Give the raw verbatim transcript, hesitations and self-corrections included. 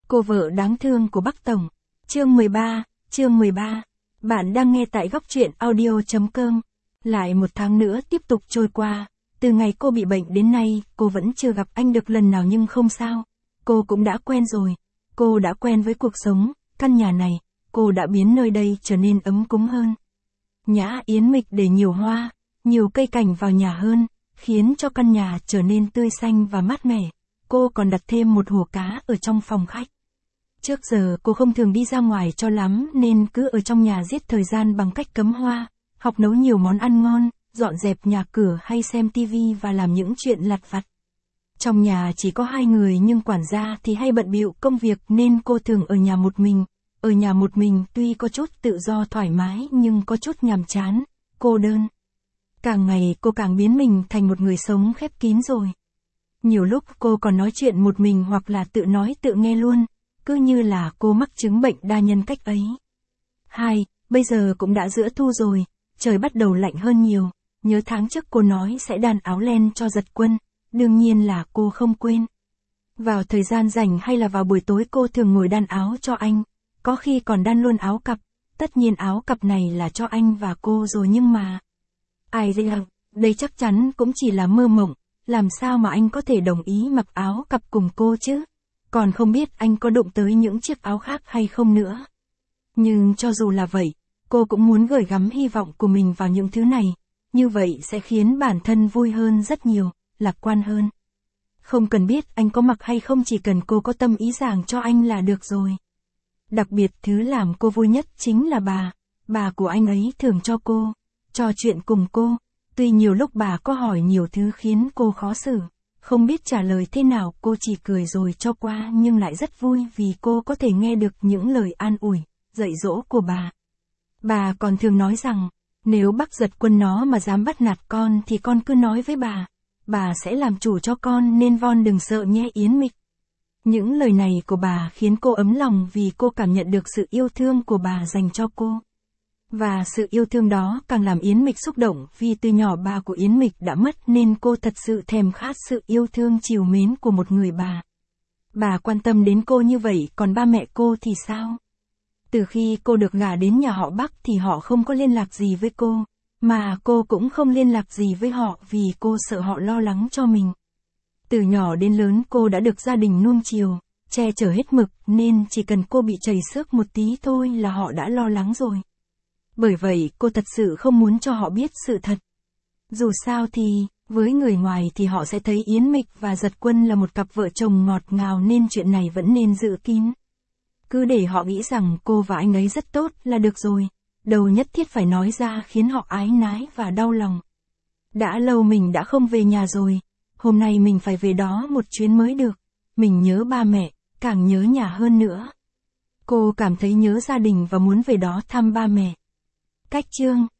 Cô vợ đáng thương của Bắc Tổng. Chương mười ba, chương mười ba. Bạn đang nghe tại góc truyện audio chấm com. Lại một tháng nữa tiếp tục trôi qua, từ ngày cô bị bệnh đến nay, cô vẫn chưa gặp anh được lần nào nhưng không sao. Cô cũng đã quen rồi. Cô đã quen với cuộc sống, căn nhà này, cô đã biến nơi đây trở nên ấm cúng hơn. Nhã Yến Mịch để nhiều hoa, nhiều cây cảnh vào nhà hơn, khiến cho căn nhà trở nên tươi xanh và mát mẻ. Cô còn đặt thêm một hồ cá ở trong phòng khách. Trước giờ cô không thường đi ra ngoài cho lắm nên cứ ở trong nhà giết thời gian bằng cách cắm hoa, học nấu nhiều món ăn ngon, dọn dẹp nhà cửa hay xem tivi và làm những chuyện lặt vặt. Trong nhà chỉ có hai người nhưng quản gia thì hay bận bịu công việc nên cô thường ở nhà một mình. Ở nhà một mình tuy có chút tự do thoải mái nhưng có chút nhàm chán, cô đơn. Càng ngày cô càng biến mình thành một người sống khép kín rồi. Nhiều lúc cô còn nói chuyện một mình hoặc là tự nói tự nghe luôn, cứ như là cô mắc chứng bệnh đa nhân cách ấy. Hai, bây giờ cũng đã giữa thu rồi, trời bắt đầu lạnh hơn nhiều, nhớ tháng trước cô nói sẽ đan áo len cho Giật Quân, đương nhiên là cô không quên. Vào thời gian rảnh hay là vào buổi tối cô thường ngồi đan áo cho anh, có khi còn đan luôn áo cặp, tất nhiên áo cặp này là cho anh và cô rồi nhưng mà... Ai rằng, đây chắc chắn cũng chỉ là mơ mộng, làm sao mà anh có thể đồng ý mặc áo cặp cùng cô chứ? Còn không biết anh có đụng tới những chiếc áo khác hay không nữa. Nhưng cho dù là vậy, cô cũng muốn gửi gắm hy vọng của mình vào những thứ này, như vậy sẽ khiến bản thân vui hơn rất nhiều, lạc quan hơn. Không cần biết anh có mặc hay không, chỉ cần cô có tâm ý giảng cho anh là được rồi. Đặc biệt thứ làm cô vui nhất chính là bà, bà của anh ấy thường cho cô, trò chuyện cùng cô, tuy nhiều lúc bà có hỏi nhiều thứ khiến cô khó xử, không biết trả lời thế nào, cô chỉ cười rồi cho qua nhưng lại rất vui vì cô có thể nghe được những lời an ủi, dạy dỗ của bà. Bà còn thường nói rằng, nếu bác Giật Quân nó mà dám bắt nạt con thì con cứ nói với bà, bà sẽ làm chủ cho con nên von đừng sợ nhé Yến Mịch. Những lời này của bà khiến cô ấm lòng vì cô cảm nhận được sự yêu thương của bà dành cho cô. Và sự yêu thương đó càng làm Yến Mịch xúc động vì từ nhỏ bà của Yến Mịch đã mất nên cô thật sự thèm khát sự yêu thương trìu mến của một người bà. Bà quan tâm đến cô như vậy, còn ba mẹ cô thì sao? Từ khi cô được gả đến nhà họ Bắc thì họ không có liên lạc gì với cô, mà cô cũng không liên lạc gì với họ vì cô sợ họ lo lắng cho mình. Từ nhỏ đến lớn cô đã được gia đình nuông chiều, che chở hết mực nên chỉ cần cô bị chảy xước một tí thôi là họ đã lo lắng rồi. Bởi vậy cô thật sự không muốn cho họ biết sự thật. Dù sao thì, với người ngoài thì họ sẽ thấy Yến Mịch và Giật Quân là một cặp vợ chồng ngọt ngào nên chuyện này vẫn nên giữ kín. Cứ để họ nghĩ rằng cô và anh ấy rất tốt là được rồi, đâu nhất thiết phải nói ra khiến họ ái nái và đau lòng. Đã lâu mình đã không về nhà rồi, hôm nay mình phải về đó một chuyến mới được, mình nhớ ba mẹ, càng nhớ nhà hơn nữa. Cô cảm thấy nhớ gia đình và muốn về đó thăm ba mẹ. Cách chương